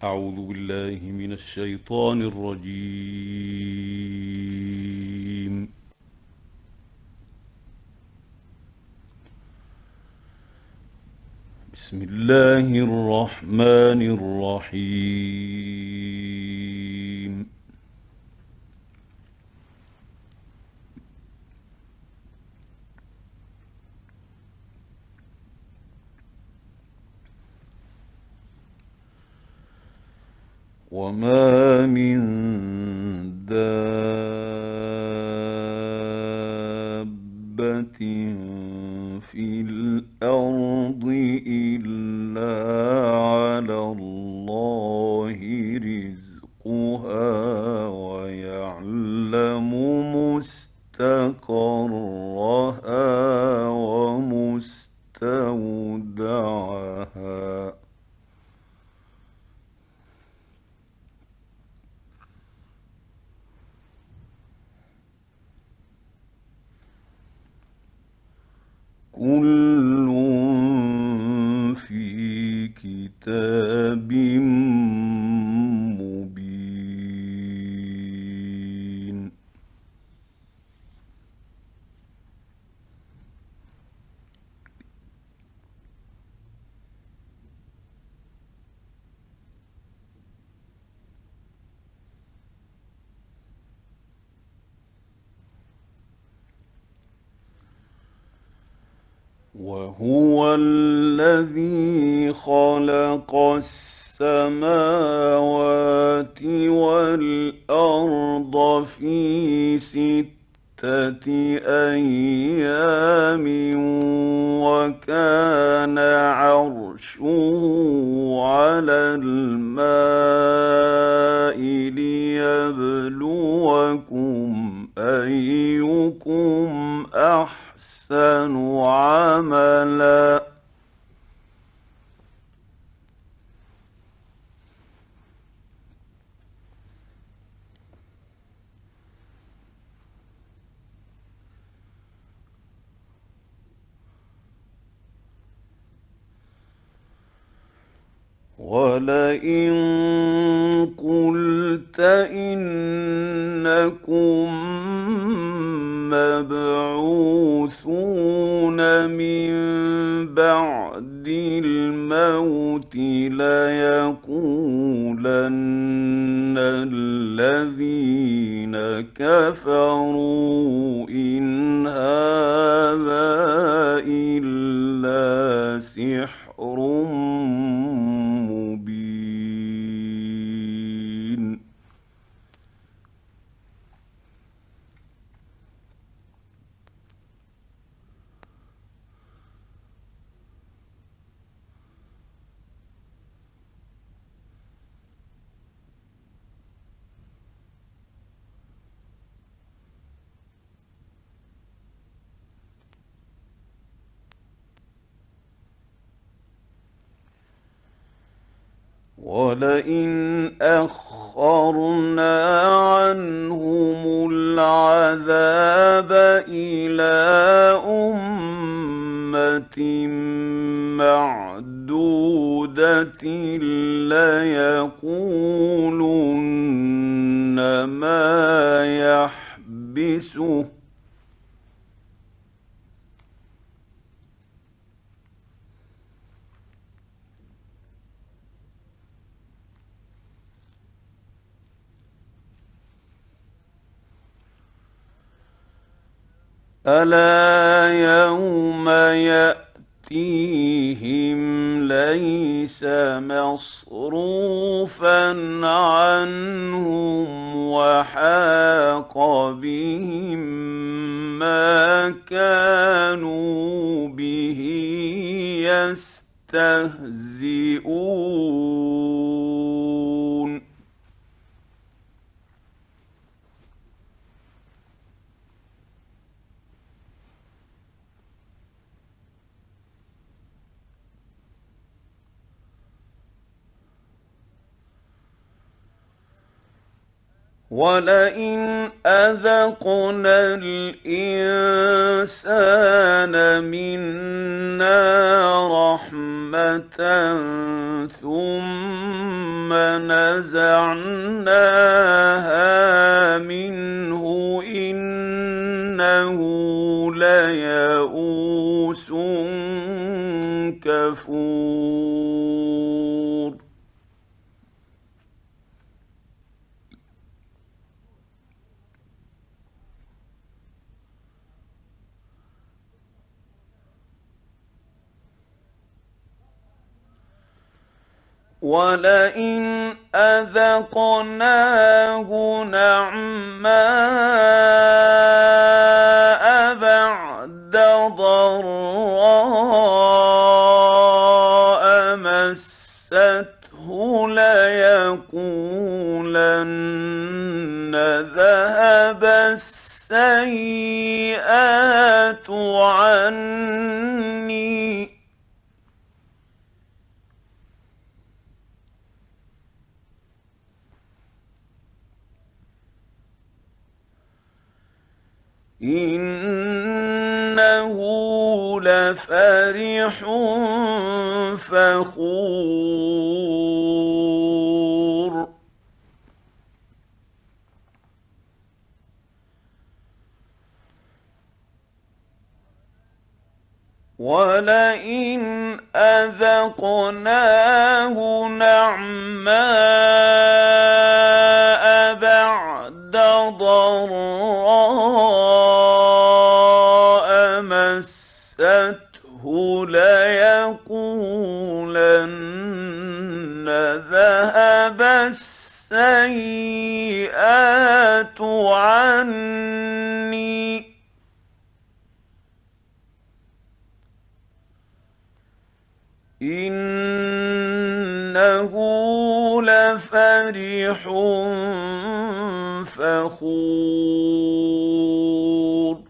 أعوذ بالله من الشيطان الرجيم. بسم الله الرحمن الرحيم. وما من دابة في الأرض إلا على الله رزقها ويعلم مستقرها ومستودعها. كل في كتاب مبين. وهو الذي خلق السماوات والأرض في 6 أيام وكان عرشه على الماء ليبلوكم أيكم أحسن عملا. ولئن قلت إنكم مبعوثون من بعد الموت ليقولن الذين كفروا إن هذا إلا سحر مبين. ولئن أخرنا عنهم العذاب إلى أمة معدودة ليقولن ما يحبسه ألا يوم يأتيهم ليس مصروفا عنهم وحاق بهم ما كانوا به يستهزئون. ولئن أذقنا الإنسان منا رحمة ثم ثم نزعناها منه إنه ليئوس كفور ولئن أذقناه نعماء بعد ضراء مسته ليقولن ذهب السيئات عني إنه لفرح فخور ولئن أذقناه نعماء بعد ضراء مسته ليقولن ذهب السيئات عني إنه لفرح فخور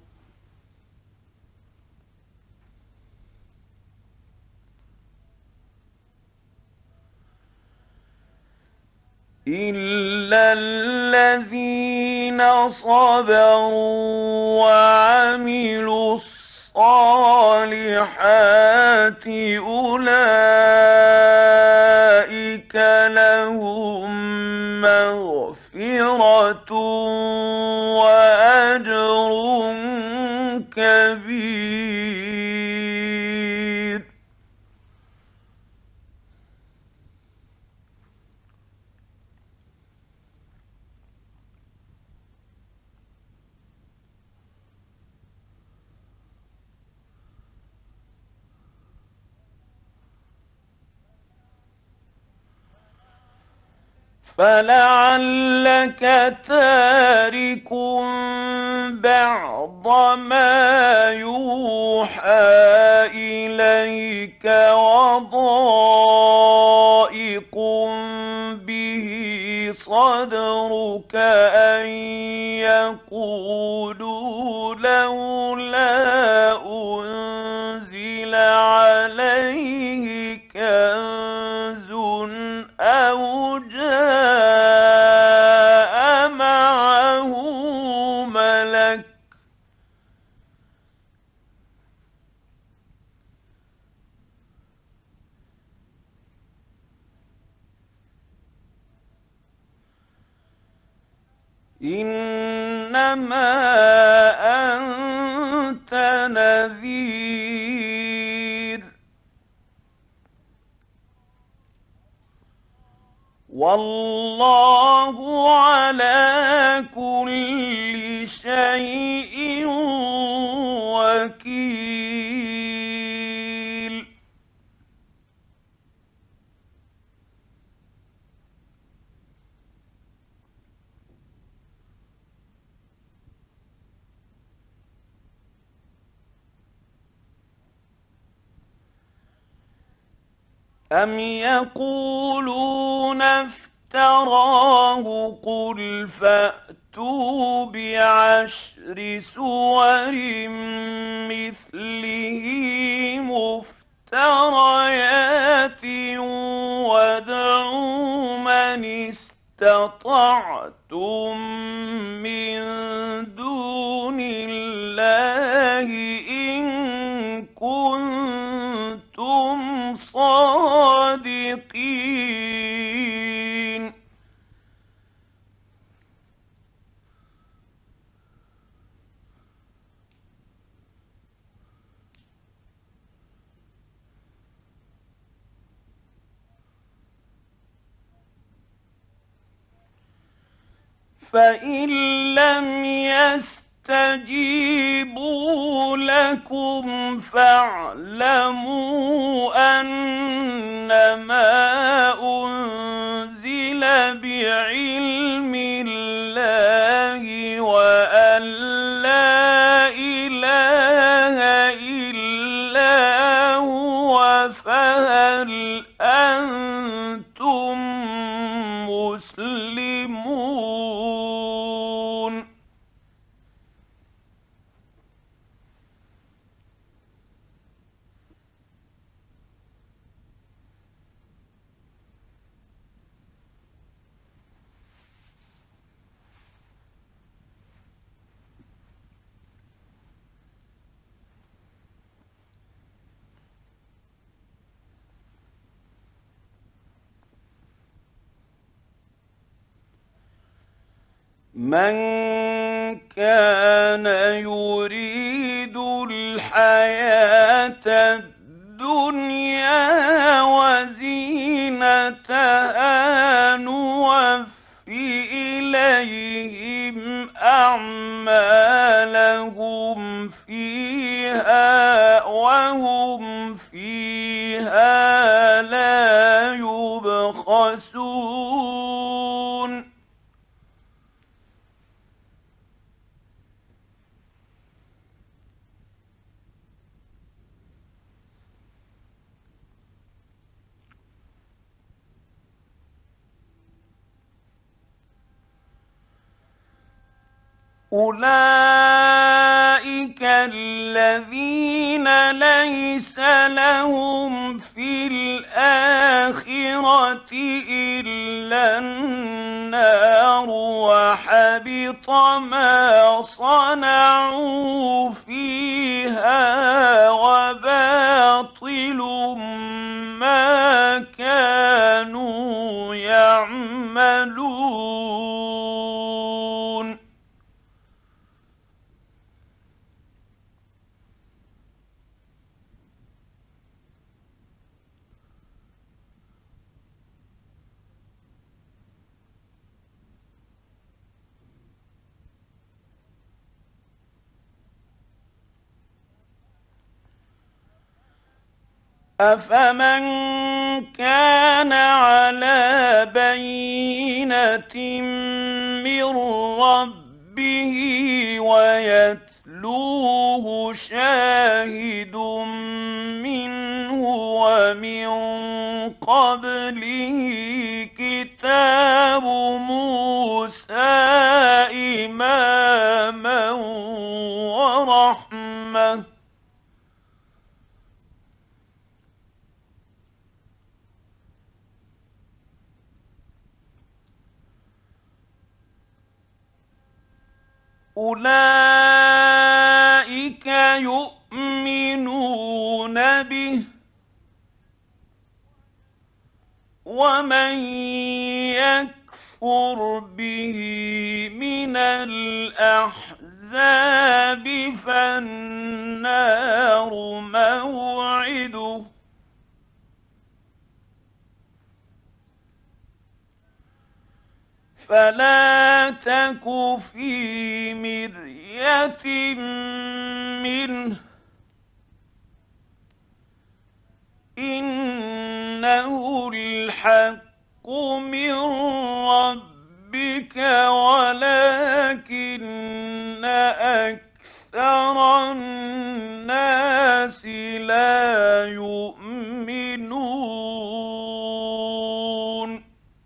إلا الذين صبروا وعملوا الصالحات أولئك لهم مغفرة وأجر كبير فلعلك تارك بعض ما يوحى إليك وضائق به صدرك أن يقولوا لولا أنزل عليه كنز أو جاء معه ملك إنما أنت نذير والله على كل شيء وكيل أم يقولون افتراه قل فأتوا بعشر سور مثله مفتريات وادعوا من استطعتم من دون الله إن كنتم صادقين فإن لم يستجيبوا لكم فاعلموا أنما أنزل بعلم الله وأن لا إله إلا هو فهل أنتم مسلمون؟ من كان يريد الحياة الدنيا وزينتها نوفي إليهم أعمالهم فيها وهم فيها لا يبخسون. أولئك الذين ليس لهم في الآخرة إلا النار وحبط ما صنعوا فيها وباطل ما كانوا يعملون. أفمن كان على بينة من ربه ويتلوه شاهد منه ومن قبله كتاب موسى إماما ورحمة أولئك يؤمنون به ومن يكفر به من الأحزاب فالنار موعده فلا تك في مرية منه إنه الحق من ربك ولكن أكثر الناس لا يؤمنون.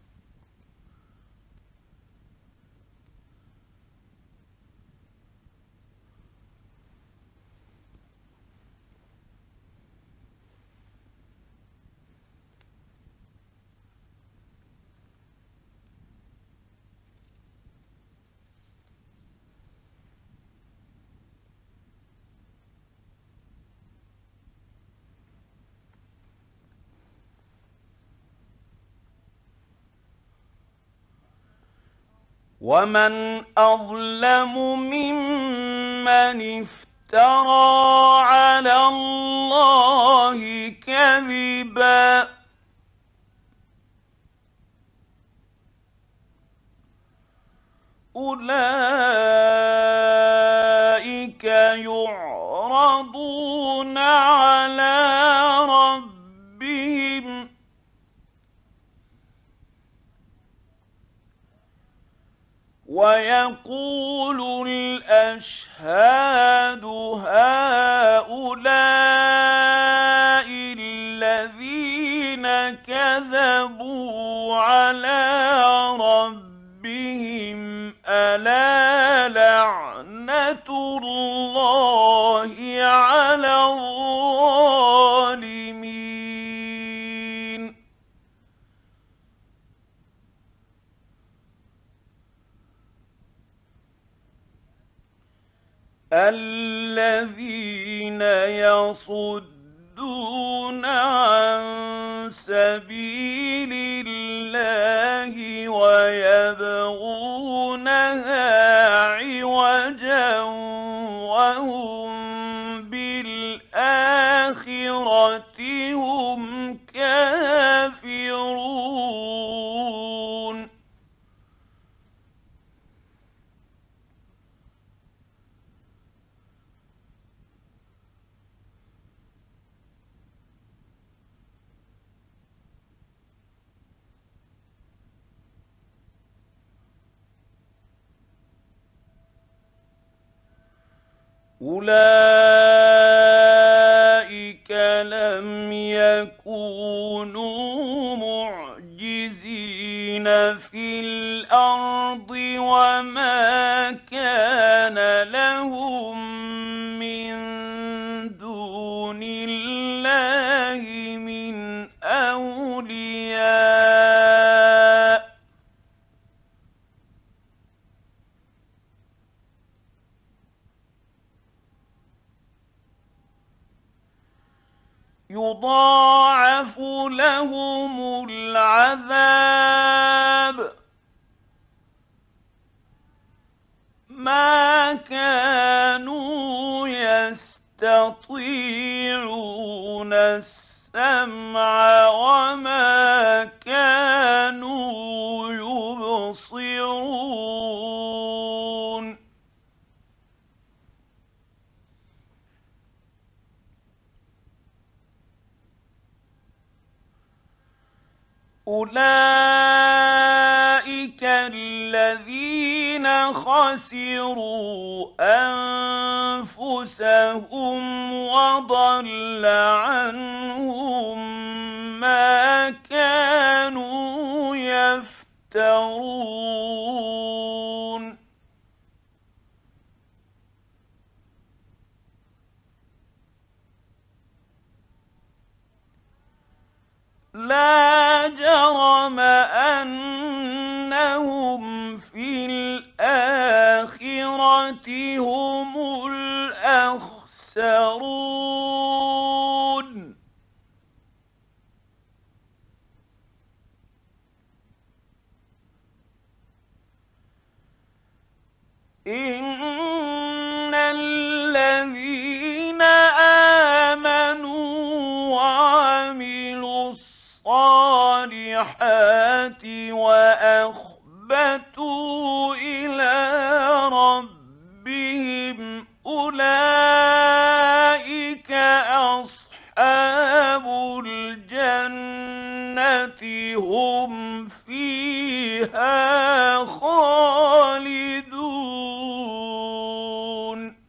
ومن أظلم ممن افترى على الله كذبا أولئك يعرضون على ربهم ويقول الأشهاد هؤلاء الذين كذبوا على ربهم ألا لعنة الله على الظالمين الذين يصدون عن سبيل الله ويبغونها عوجا وهم بالآخرة هم كافرون أولئك لم يكونوا معجزين في الأرض وما كان لهم من دون الله من أولياء يضاعف لهم العذاب ما كانوا يستطيعون السمع وما كانوا يبصرون أولئك الذين خسروا أنفسهم وضل عنهم ما كانوا يفترون لا جرم أنهم في الآخرة هم الأخسرون إن الذين آمنوا وعملوا الصالحات وأخبتوا إلى ربهم أولئك أصحاب الجنة هم فيها خالدون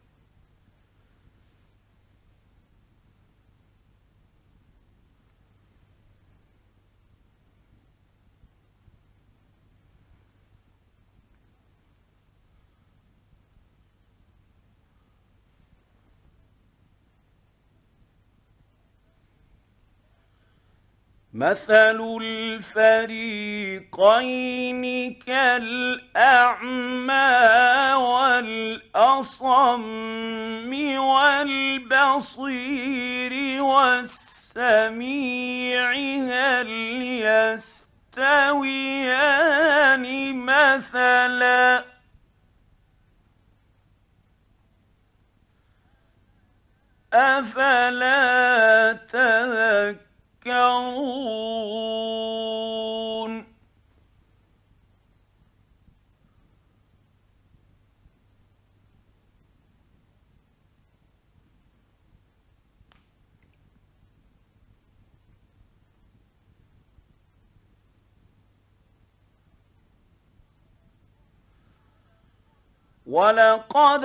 مثل الفريقين كالأعمى والأصم والبصير والسميع هل يستويان مثلا أفلا تذكرون ولقد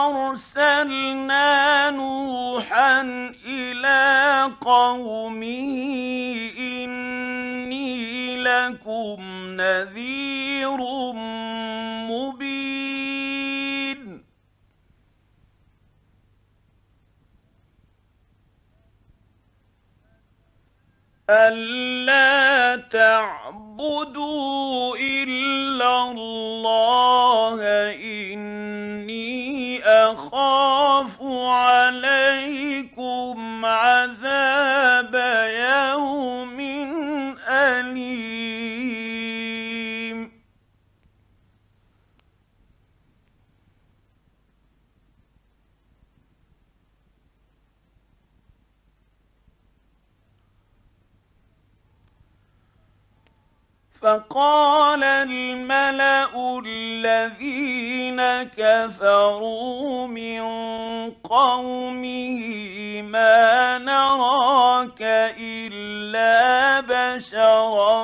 أرسلنا نوحا إلى قومه إني لكم نذير مبين ألا تعبدوا إلا الله إني أخاف عليكم عذاب يوم أليم فقال الملأ الذين كفروا من قومه ما نراك إلا بشرا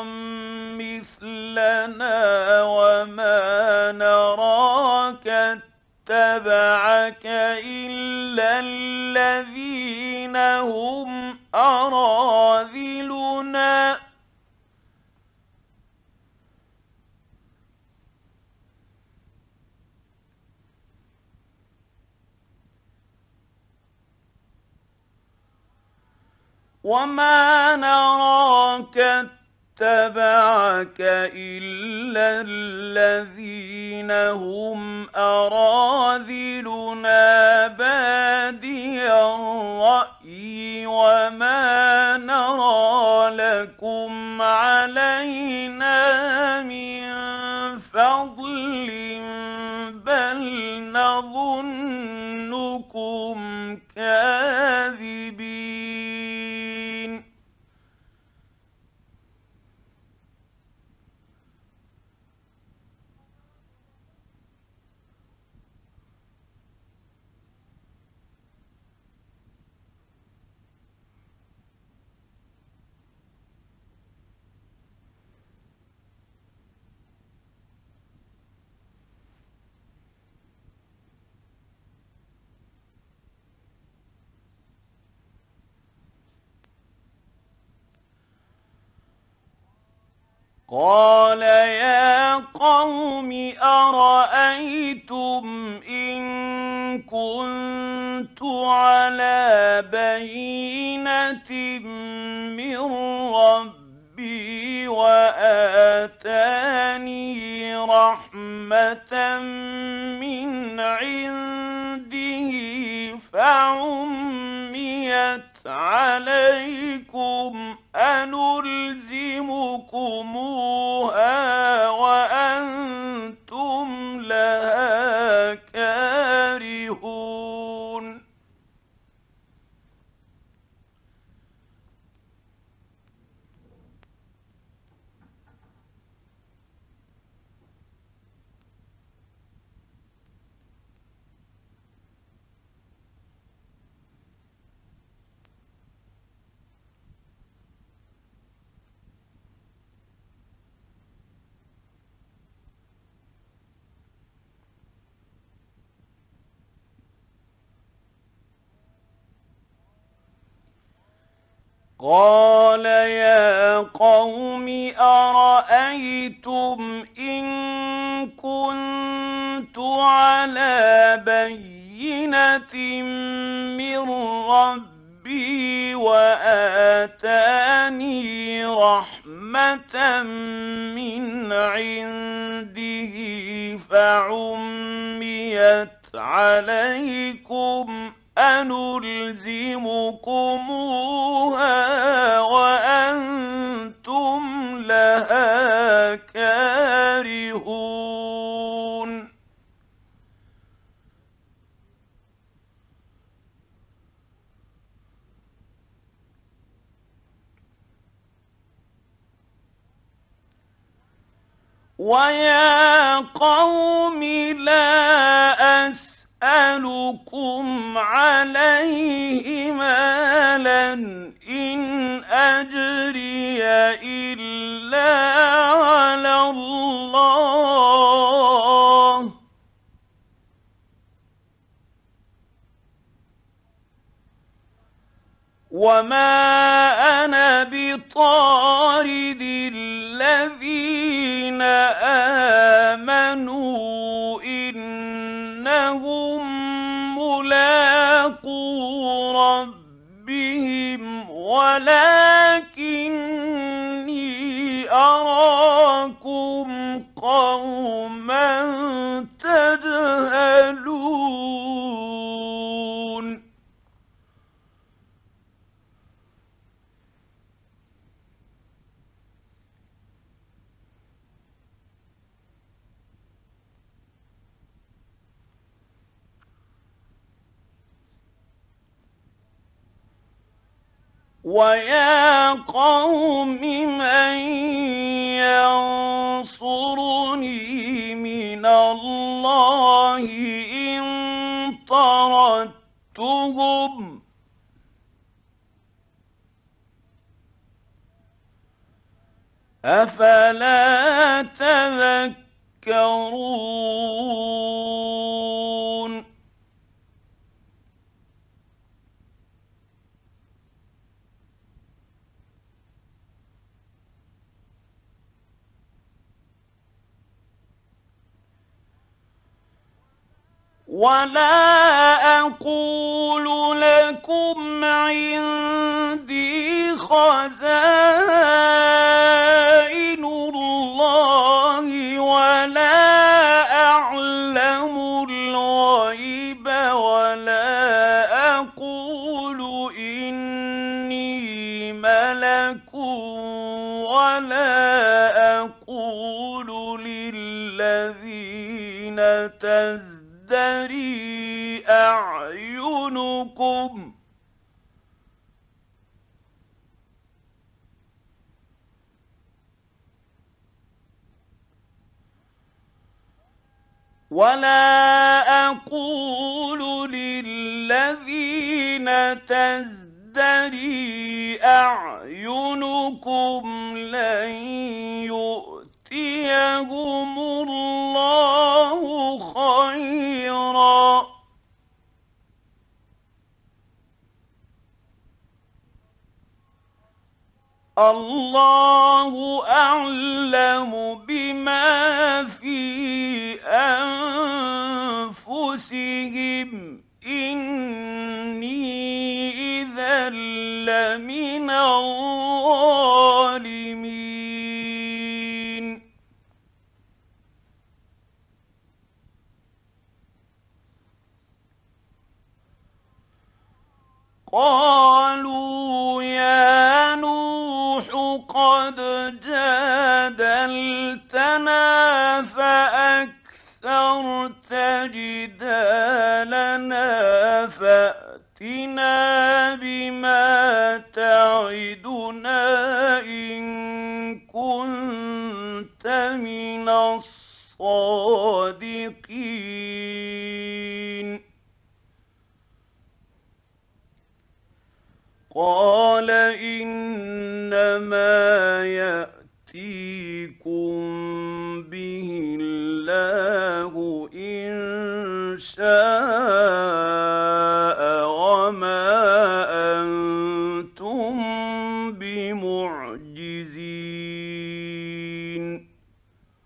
مثلنا وما نراك اتبعك إلا الذين هم أراذلنا وما نراك اتبعك إلا الذين هم أراذلنا بادي الرأي وما نرى لكم علينا من فضل بل نظنكم كاذبين قال يا قوم أرأيتم إن كنت على بينة من ربي وآتاني رحمة من عنده فعميت عليكم أنلزمكموها وأنتم لها كارهون قال يا قوم أرأيتم إن كنت على بينة من ربي وآتاني رحمة من عنده فعميت عليكم أنلزمكموها وأنتم لها كارهون ويا قوم لا أسألكم عليه مالا إن أجري إلا على الله وما أنا بطارد الذين آمنوا إنهم ملاقو ربهم ولكني أراكم قوما تجهلون ويا قوم من ينصرني من الله إن طردتهم أفلا تذكرون ولا أقول لكم عندي خزائن الله ولا أعلم الغيب ولا أقول إني ملك ولا أقول للذين تزدري أعينكم ولا أقول للذين تزدري أعينكم لن يؤتيهم الله خيرا الله أعلم بما في أنفسهم إني إذا لمن الظالمين قالوا يا نوح قد جادلتنا فأكثرت جدالنا فأتنا بما تعدنا إن كنت من الصادقين قال إنما يأتيكم به الله إن شاء وما أنتم بمعجزين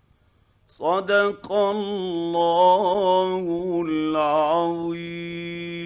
صدق الله العظيم.